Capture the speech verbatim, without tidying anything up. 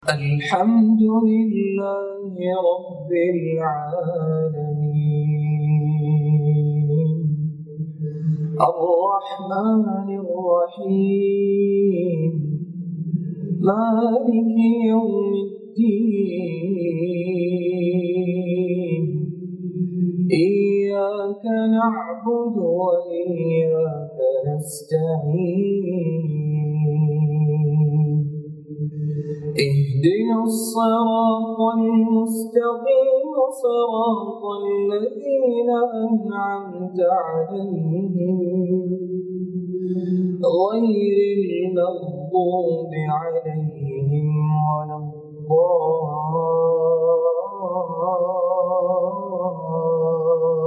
الحمد لله رب العالمين الرحمن الرحيم مالك يوم الدين إياك نعبد وإياك نستعين اهدنا الصراط المستقيم صراط الذين أنعمت عليهم غير المغضوب عليهم ولا الضالين.